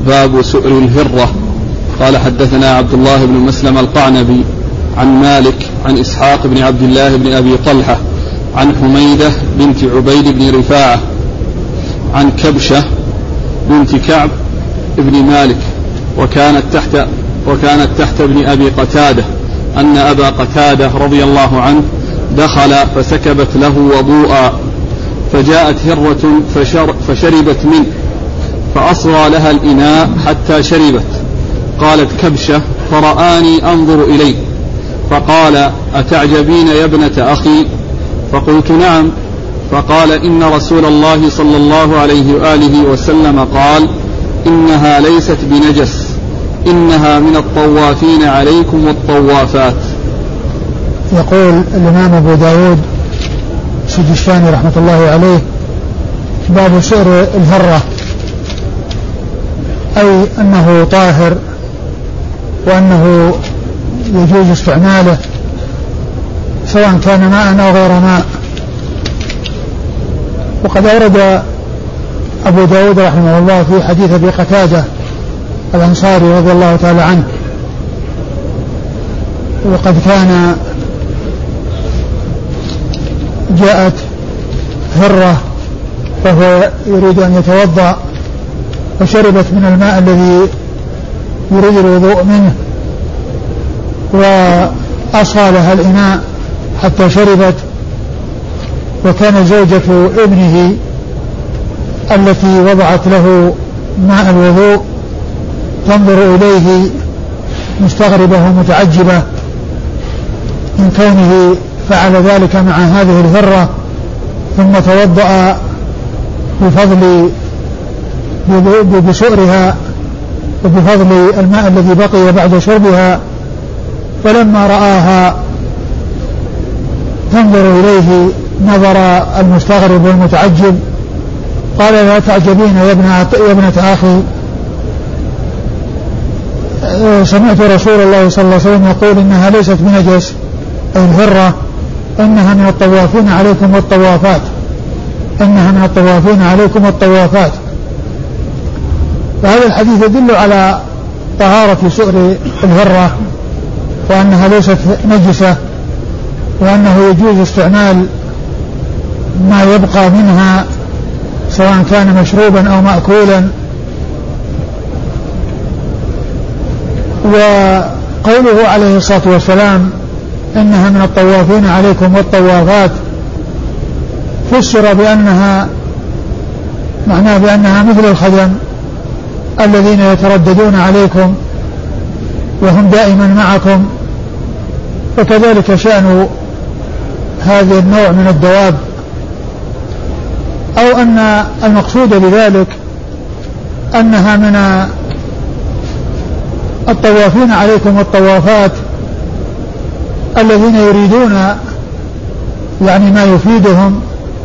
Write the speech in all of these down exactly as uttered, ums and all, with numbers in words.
باب سؤر الهرة. قال حدثنا عبد الله بن مسلم القعنبي عن مالك عن إسحاق بن عبد الله بن أبي طلحة عن حميدة بنت عبيد بن رفاعة عن كبشة بنت كعب بن مالك وكانت تحت وكانت تحت ابن أبي قتادة أن أبا قتادة رضي الله عنه دخل فسكبت له وضوءا فجاءت هرة فشر فشربت منه فأصغى لها الإناء حتى شربت. قالت كبشة فرآني أنظر إليه فقال أتعجبين يا ابنة أخي؟ فقلت نعم. فقال إن رسول الله صلى الله عليه وآله وسلم قال إنها ليست بنجس إنها من الطوافين عليكم والطوافات. يقول الإمام أبو داود السجستاني رحمة الله عليه باب سؤر الهرة، أي أنه طاهر وأنه يجوز استعماله سواء كان ماء أو غير ماء. وقد أورد أبو داود رحمه الله في حديث أبي قتادة الأنصاري رضي الله تعالى عنه، وقد كان جاءت هرة وهو يريد أن يتوضأ فشربت من الماء الذي يريد الوضوء منه وأصغى لها الإناء حتى شربت، وكان زوجة ابنه التي وضعت له ماء الوضوء تنظر إليه مستغربة ومتعجبة من كونه فعل ذلك مع هذه الهرة ثم توضأ بفضل بسؤرها وبفضل الماء الذي بقي بعد شربها. فلما رآها تنظر إليه نظر المستغرب والمتعجب قال لا تعجبين يا ابنة أخي، سمعت رسول الله صلى الله عليه وسلم يقول إنها ليست بنجس أي الهرة، إنها من الطوافين عليكم والطوافات، إنها من الطوافين عليكم والطوافات. فهذا الحديث يدل على طهارة سؤر الهرة وأنها ليست نجسة، وأنه يجوز استعمال ما يبقى منها سواء كان مشروبا أو مأكولا. وقوله عليه الصلاة والسلام إنها من الطوافين عليكم والطوافات فسر بأنها معناه بأنها مثل الخدم الذين يترددون عليكم وهم دائما معكم، وكذلك شأن هذا النوع من الدواب، أو أن المقصود بذلك أنها من الطوافين عليكم والطوافات الذين يريدون يعني ما يفيدهم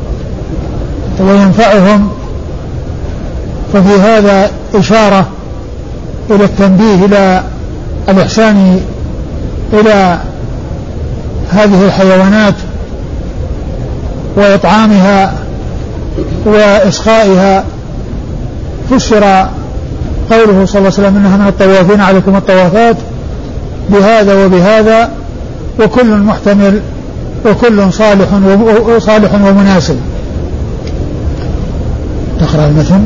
وينفعهم. ففي هذا إشارة إلى التنبيه إلى الإحسان إلى هذه الحيوانات وإطعامها وإسقائها. فسر قوله صلى الله عليه وسلم إنها من الطوافين عليكم الطوافات بهذا وبهذا، وكل محتمل وكل صالح وصالح ومناسب. تقرأ المثل.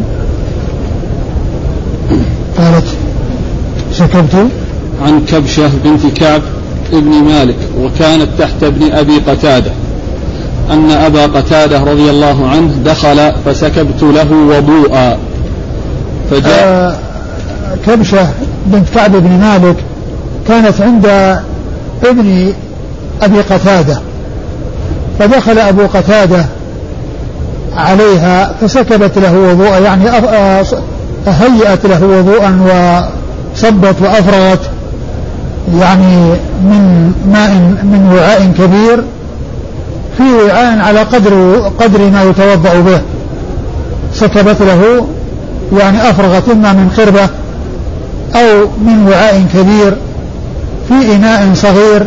قالت سكبت عن كبشة بنت كعب ابن مالك وكانت تحت ابن أبي قتادة أن أبا قتادة رضي الله عنه دخل فسكبت له وضوءا فجاء. آه كبشة بنت كعب بن مالك كانت عند ابن أبي قتادة، فدخل أبو قتادة عليها فسكبت له وضوءا، يعني هيئت له وضوءا وصبت وأفرغت يعني من ماء من وعاء كبير في وعاء على قدر قدر ما يتوضأ به، سكبت له يعني أفرغت إما من قربة أو من وعاء كبير في إناء صغير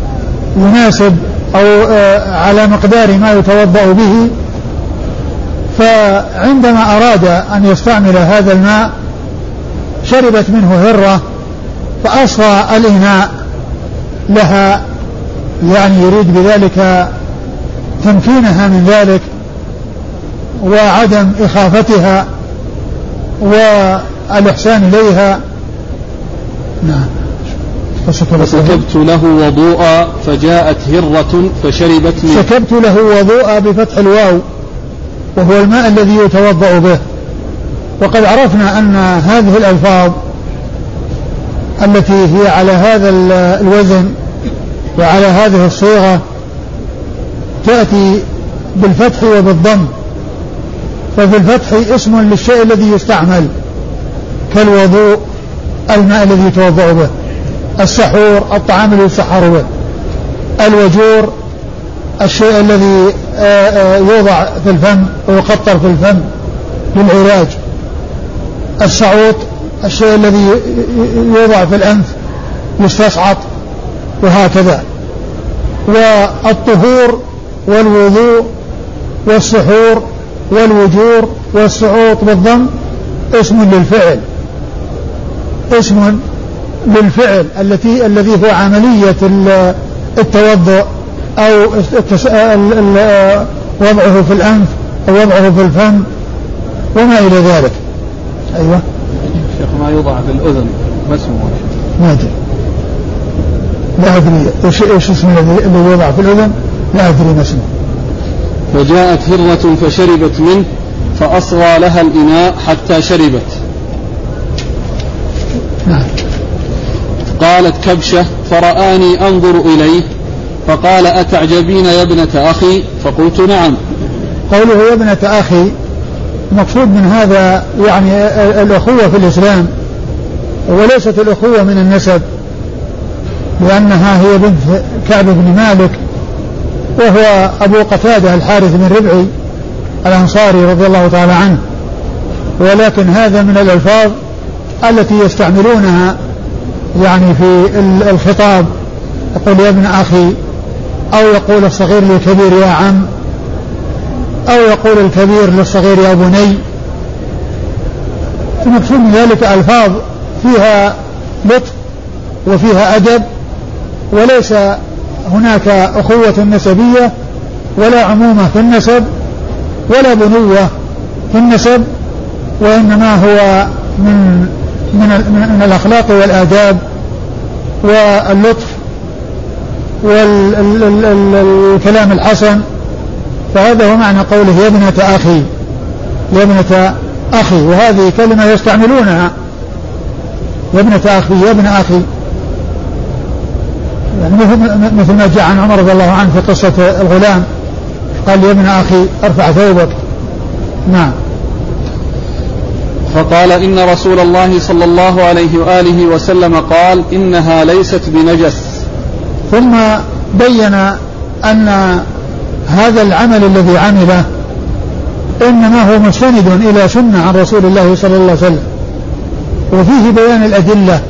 يناسب أو على مقدار ما يتوضأ به، فعندما أراد أن يستعمل هذا الماء شربت منه هرة فأصغى الإناء لها، يعني يريد بذلك تمكينها من ذلك وعدم إخافتها والإحسان إليها. نعم. فسكبت له وضوءا فجاءت هرة فشربت منه. سكبت له وضوءا بفتح الواو وهو الماء الذي يتوضأ به. وقد عرفنا أن هذه الألفاظ التي هي على هذا الوزن وعلى هذه الصيغة تأتي بالفتح وبالضم. ففي الفتح اسم للشيء الذي يستعمل كالوضوء الماء الذي يتوضأ به، السحور الطعام الذي يسحر به، الوجور الشيء الذي يوضع في الفم ويقطر في الفم للعلاج، السعوط الشيء الذي يوضع في الأنف يستصعط، وهكذا. والطهور والوضوء والسحور والوجور والسعوط بالضم اسم للفعل، اسم للفعل التي الذي هو عملية التوضؤ أو وضعه في الأنف أو وضعه في الفم وما إلى ذلك. أيوة شيخ. ما يوضع في الأذن ما اسمه؟ ما أدري، لا أدري إيش إيش اسمه الذي يوضع في الأذن، لا أدري ما اسمه. وجاءت هرة فشربت منه فأصغى لها الإناء حتى شربت. نعم. قالت كبشة فرآني أنظر إليه فقال أتعجبين يا ابنة أخي؟ فقلت نعم. قوله يا ابنة أخي مقصود من هذا يعني الأخوة في الإسلام، وليست الأخوة من النسب، لأنها هي بنت كعب بن مالك وهو أبو قتادة الحارث بن ربعي الأنصاري رضي الله تعالى عنه. ولكن هذا من الألفاظ التي يستعملونها يعني في الخطاب، يقول يا ابن أخي، أو يقول الصغير للكبير يا عم، أو يقول الكبير للصغير يا بني. المقصود من ذلك ألفاظ فيها لطف وفيها أدب، وليس هناك أخوة نسبية ولا عمومة في النسب ولا بنوة في النسب، وإنما هو من من من الأخلاق والآداب واللطف والكلام الحسن. فهذا هو معنى قوله يا ابنة أخي، يا ابنة أخي، وهذه كلمة يستعملونها، يا ابنة أخي، يا ابن أخي، يعني مثل ما جاء عن عمر رضي الله عنه في قصة الغلام قال يا ابن أخي ارفع ثوبك. نعم. فقال إن رسول الله صلى الله عليه وآله وسلم قال إنها ليست بنجس. ثم بين أن هذا العمل الذي عمله إنما هو مستند إلى سنة عن رسول الله صلى الله عليه وسلم، وفيه بيان الأدلة،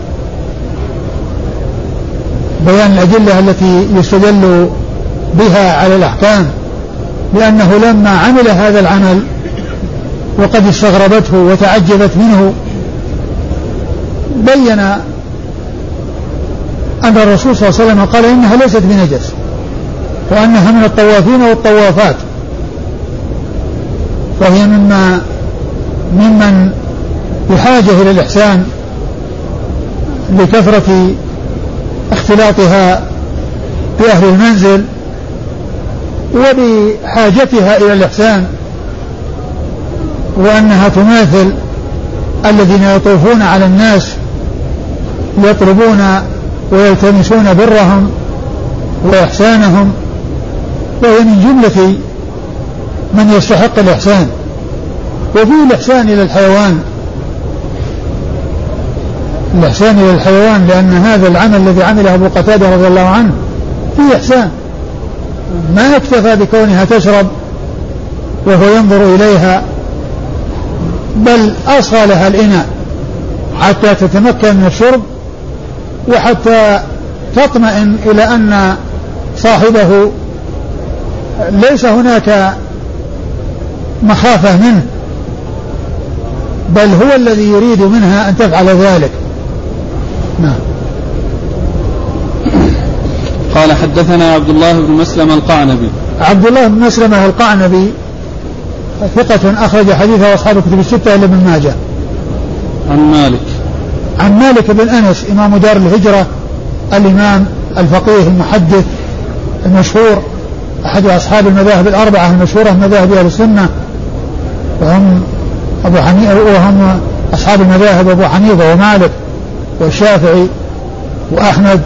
بيان الأدلة التي يستدل بها على الأحكام، لأنه لما عمل هذا العمل وقد استغربته وتعجبت منه بين أن الرسول صلى الله عليه وسلم قال إنها ليست بنجس، وأنها من الطوافين والطوافات، فهي مما ممن بحاجة إلى الإحسان لكثرة اختلاطها بأهل المنزل وبحاجتها إلى الإحسان، وأنها تماثل الذين يطوفون على الناس يطلبون ويلتمسون برهم وإحسانهم، وهي من جملة من يستحق الإحسان. وفيه الإحسان إلى الحيوان، الإحسان إلى الحيوان، لأن هذا العمل الذي عمله أبو قتادة رضي الله عنه فيه إحسان، ما اكتفى بكونها تشرب وهو ينظر إليها، بل أصغى لها الإناء حتى تتمكن من الشرب وحتى تطمئن إلى أن صاحبه ليس هناك مخافة منه، بل هو الذي يريد منها أن تفعل ذلك. نعم. قال حدثنا عبد الله بن مسلم القعنبي. عبد الله بن مسلم القعنبي ثقة أخرج حديثه أصحاب الكتب الستة إلا ابن ماجه. عن مالك. عن مالك بن أنس إمام دار الهجرة الإمام الفقيه المحدث المشهور، أحد أصحاب المذاهب الأربعة المشهورة من مذاهب أهل السنة، وهم أبو حنيفة، وهم أصحاب المذاهب أبو حنيفة ومالك والشافعي وأحمد،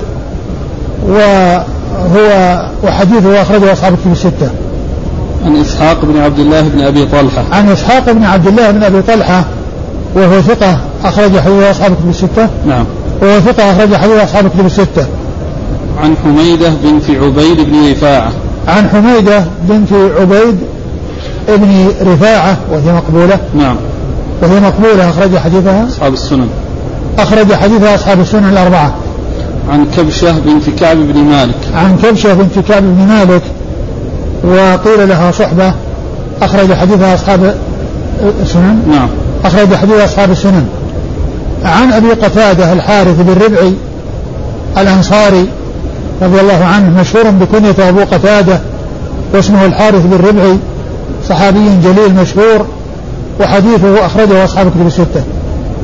وهو وحديثه أخرجه أصحاب الكتب الستة. عن إسحاق بن عبد الله بن أبي طلحة. عن إسحاق بن عبد الله بن أبي طلحة وهو ثقة أخرج حديثه أصحاب الكتب الستة. نعم. وهو ثقة أخرج حديثه أصحاب الكتب الستة. عن حميدة بنت عبيد بن رفاعة. عن حميدة بنت عبيد ابن رفاعة وهي مقبولة. نعم. وهي مقبولة أخرج حديثها أصحاب السنن. أخرج حديثها أصحاب السنن الأربعة. عن كبشة بنت كعب بن مالك. عن كبشة بنت كعب بن مالك وقيل لها صحبة، أخرج حديثها أصحاب السنن. نعم. أخرج حديثها أصحاب السنن. عن أبي قتادة الحارث بن ربعي الأنصاري رضي الله عنه، مشهور بكنية أبو قتادة واسمه الحارث بن ربعي، صحابي جليل مشهور، وحديثه أخرجه أصحاب الكتب الستة.